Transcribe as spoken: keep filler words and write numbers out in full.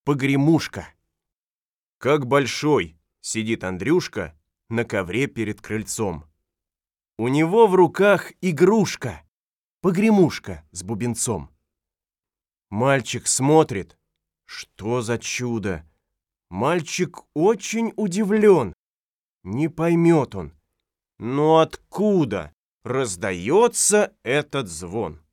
погремушка. Как большой сидит Андрюшка на ковре перед крыльцом. У него в руках игрушка, погремушка с бубенцом. Мальчик смотрит, что за чудо! Мальчик очень удивлен. Не поймет он, но откуда раздается этот звон?